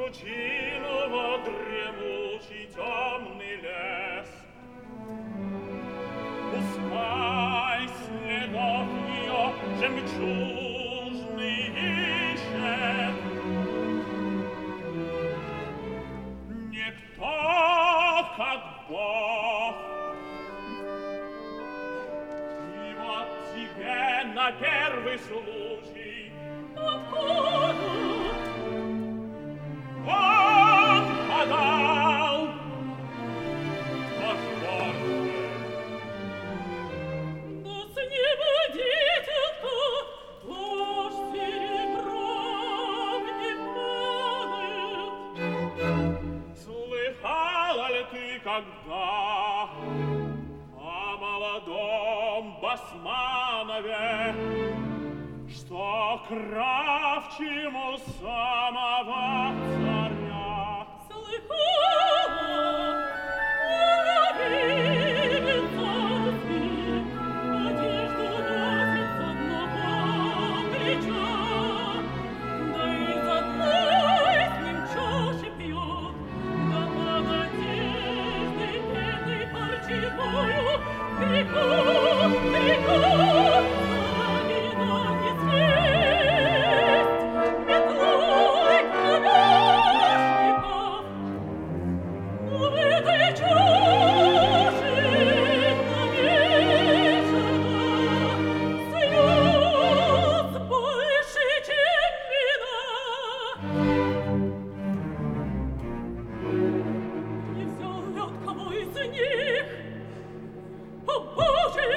пучину во дремучий темный лес. Пускай следов ее жемчужный ищет. Никто, как Бог. И вот тебе на первый случай откуда он подал. Кто ж больше? Но с неба дитятка ложь серебром не падает. Слыхала ли ты когда о молодом Басманове, что кравчему самого царя? Слыхала, уровень царский, одежду носит с одного плеча, да из одной с ним чаши пьет, да под одеждой этой харчевою грехов, грехов, вина не съесть, метлой кровяшников. В этой чаше намешано слез больше, чем вина. Не взял ли от кого из них? О, Боже!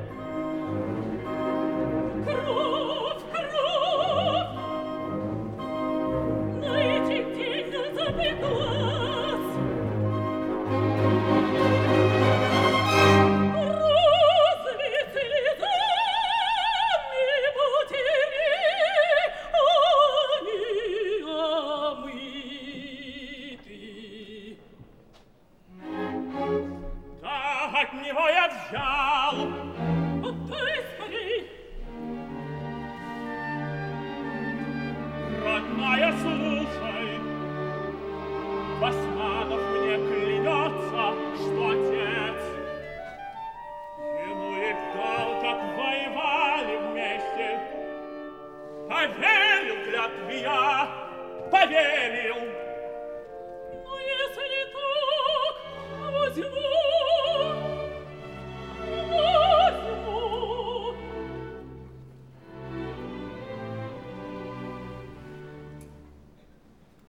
Кровь, кровь! На этих деньгах запеклась. Разве слезами матерей они омыты? Да от него я взял. Отдай скорей! Родная, слушай, Басманов мне клянется, что отец ему их дал, как воевали вместе. Поверил клятве я, поверил.